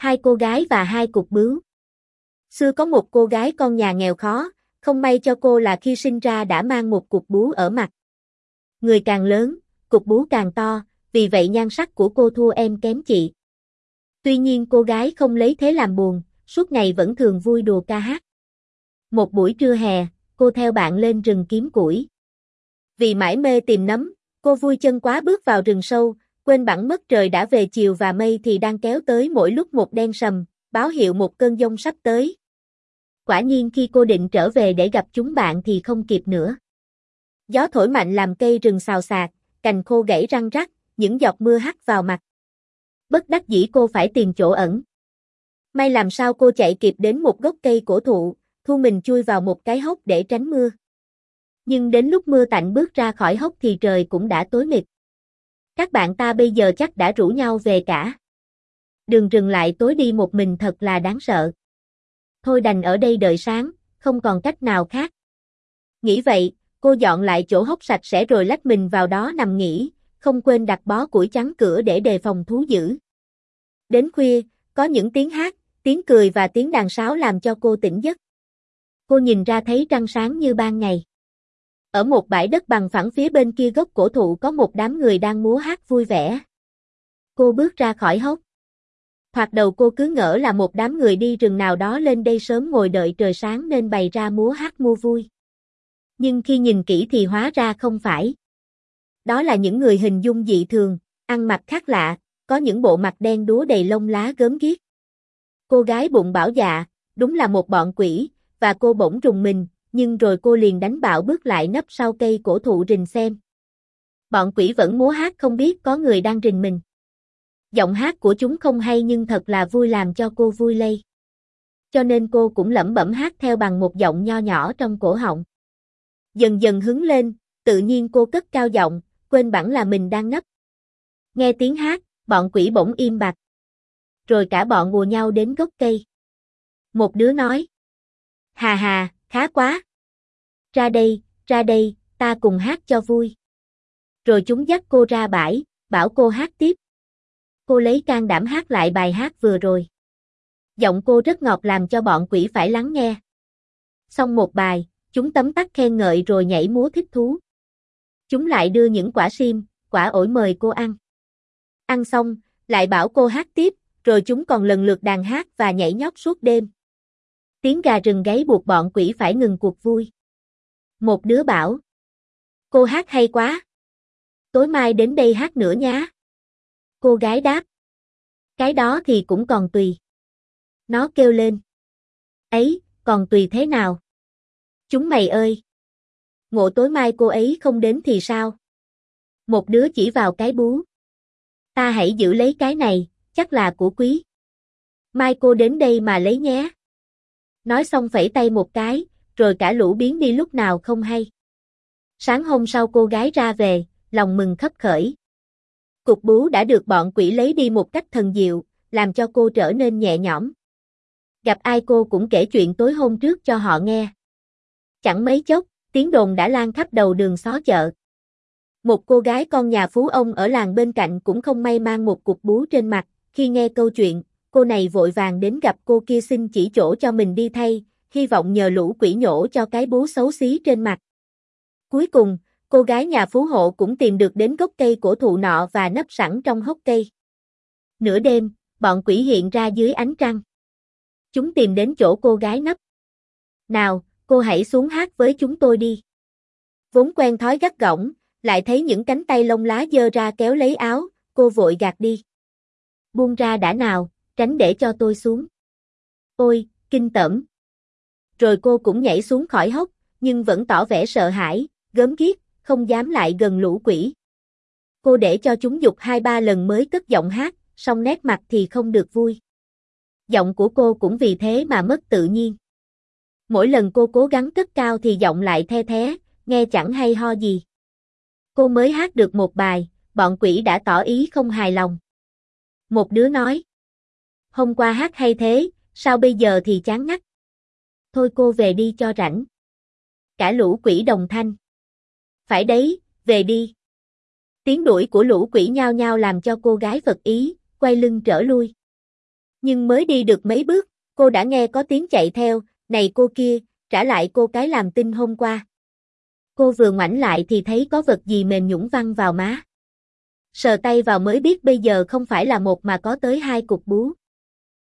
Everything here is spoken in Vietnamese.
Hai cô gái và hai cục bướu. Xưa có một cô gái con nhà nghèo khó, không may cho cô là khi sinh ra đã mang một cục bướu ở mặt. Người càng lớn, cục bướu càng to, vì vậy nhan sắc của cô thua em kém chị. Tuy nhiên cô gái không lấy thế làm buồn, suốt ngày vẫn thường vui đùa ca hát. Một buổi trưa hè, cô theo bạn lên rừng kiếm củi. Vì mải mê tìm nấm, cô vui chân quá bước vào rừng sâu, quên bẵng mất trời đã về chiều và mây thì đang kéo tới mỗi lúc một đen sầm, báo hiệu một cơn giông sắp tới. Quả nhiên khi cô định trở về để gặp chúng bạn thì không kịp nữa. Gió thổi mạnh làm cây rừng xào xạc, cành khô gãy răng rắc, những giọt mưa hắt vào mặt. Bất đắc dĩ cô phải tìm chỗ ẩn. May làm sao cô chạy kịp đến một gốc cây cổ thụ, thu mình chui vào một cái hốc để tránh mưa. Nhưng đến lúc mưa tạnh bước ra khỏi hốc thì trời cũng đã tối mịt. Các bạn ta bây giờ chắc đã rủ nhau về cả. Đường rừng lại tối đi một mình thật là đáng sợ. Thôi đành ở đây đợi sáng, không còn cách nào khác. Nghĩ vậy, cô dọn lại chỗ hốc sạch sẽ rồi lách mình vào đó nằm nghỉ, không quên đặt bó củi chắn cửa để đề phòng thú dữ. Đến khuya, có những tiếng hát, tiếng cười và tiếng đàn sáo làm cho cô tỉnh giấc. Cô nhìn ra thấy trăng sáng như ban ngày. Ở một bãi đất bằng phẳng phía bên kia gốc cổ thụ có một đám người đang múa hát vui vẻ. Cô bước ra khỏi hốc. Thoạt đầu cô cứ ngỡ là một đám người đi rừng nào đó lên đây sớm ngồi đợi trời sáng nên bày ra múa hát mua vui. Nhưng khi nhìn kỹ thì hóa ra không phải. Đó là những người hình dung dị thường, ăn mặc khác lạ, có những bộ mặt đen đúa đầy lông lá gớm ghiếc. Cô gái bụng bảo dạ, đúng là một bọn quỷ, và cô bỗng rùng mình, nhưng rồi cô liền đánh bạo bước lại nấp sau cây cổ thụ rình xem. Bọn quỷ vẫn múa hát không biết có người đang rình mình. Giọng hát của chúng không hay nhưng thật là vui làm cho cô vui lây. Cho nên cô cũng lẩm bẩm hát theo bằng một giọng nho nhỏ trong cổ họng. Dần dần hứng lên, tự nhiên cô cất cao giọng, quên bẵng là mình đang nấp. Nghe tiếng hát, bọn quỷ bỗng im bặt. Rồi cả bọn ùa nhau đến gốc cây. Một đứa nói. Hà hà, khá quá. Ra đây, ta cùng hát cho vui. Rồi chúng dắt cô ra bãi, bảo cô hát tiếp. Cô lấy can đảm hát lại bài hát vừa rồi. Giọng cô rất ngọt làm cho bọn quỷ phải lắng nghe. Xong một bài, chúng tấm tắc khen ngợi rồi nhảy múa thích thú. Chúng lại đưa những quả sim, quả ổi mời cô ăn. Ăn xong, lại bảo cô hát tiếp, rồi chúng còn lần lượt đàn hát và nhảy nhót suốt đêm. Tiếng gà rừng gáy buộc bọn quỷ phải ngừng cuộc vui. Một đứa bảo. Cô hát hay quá. Tối mai đến đây hát nữa nhá. Cô gái đáp. Cái đó thì cũng còn tùy. Nó kêu lên. Ấy, còn tùy thế nào? Chúng mày ơi! Ngộ tối mai cô ấy không đến thì sao? Một đứa chỉ vào cái bú. Ta hãy giữ lấy cái này, chắc là của quý. Mai cô đến đây mà lấy nhé. Nói xong phẩy tay một cái, rồi cả lũ biến đi lúc nào không hay. Sáng hôm sau cô gái ra về, lòng mừng khấp khởi. Cục bú đã được bọn quỷ lấy đi một cách thần diệu, làm cho cô trở nên nhẹ nhõm. Gặp ai cô cũng kể chuyện tối hôm trước cho họ nghe. Chẳng mấy chốc, tiếng đồn đã lan khắp đầu đường xó chợ. Một cô gái con nhà phú ông ở làng bên cạnh cũng không may mang một cục bú trên mặt, khi nghe câu chuyện, cô này vội vàng đến gặp cô kia xin chỉ chỗ cho mình đi thay, hy vọng nhờ lũ quỷ nhổ cho cái bú xấu xí trên mặt. Cuối cùng, cô gái nhà phú hộ cũng tìm được đến gốc cây cổ thụ nọ và nấp sẵn trong hốc cây. Nửa đêm, bọn quỷ hiện ra dưới ánh trăng. Chúng tìm đến chỗ cô gái nấp. Nào, cô hãy xuống hát với chúng tôi đi. Vốn quen thói gắt gỏng, lại thấy những cánh tay lông lá giơ ra kéo lấy áo, cô vội gạt đi. Buông ra đã nào, tránh để cho tôi xuống. Ôi, kinh tởm. Rồi cô cũng nhảy xuống khỏi hốc, nhưng vẫn tỏ vẻ sợ hãi, gớm ghiếc, không dám lại gần lũ quỷ. Cô để cho chúng giục 2-3 lần mới cất giọng hát, song nét mặt thì không được vui. Giọng của cô cũng vì thế mà mất tự nhiên. Mỗi lần cô cố gắng cất cao thì giọng lại the thé, nghe chẳng hay ho gì. Cô mới hát được một bài, bọn quỷ đã tỏ ý không hài lòng. Một đứa nói. Hôm qua hát hay thế, sao bây giờ thì chán ngắt. Thôi cô về đi cho rảnh. Cả lũ quỷ đồng thanh. Phải đấy, về đi. Tiếng đuổi của lũ quỷ nhao nhao làm cho cô gái phật ý, quay lưng trở lui. Nhưng mới đi được mấy bước, cô đã nghe có tiếng chạy theo, này cô kia, trả lại cô cái làm tinh hôm qua. Cô vừa ngoảnh lại thì thấy có vật gì mềm nhũn văng vào má. Sờ tay vào mới biết bây giờ không phải là một mà có tới hai cục bú.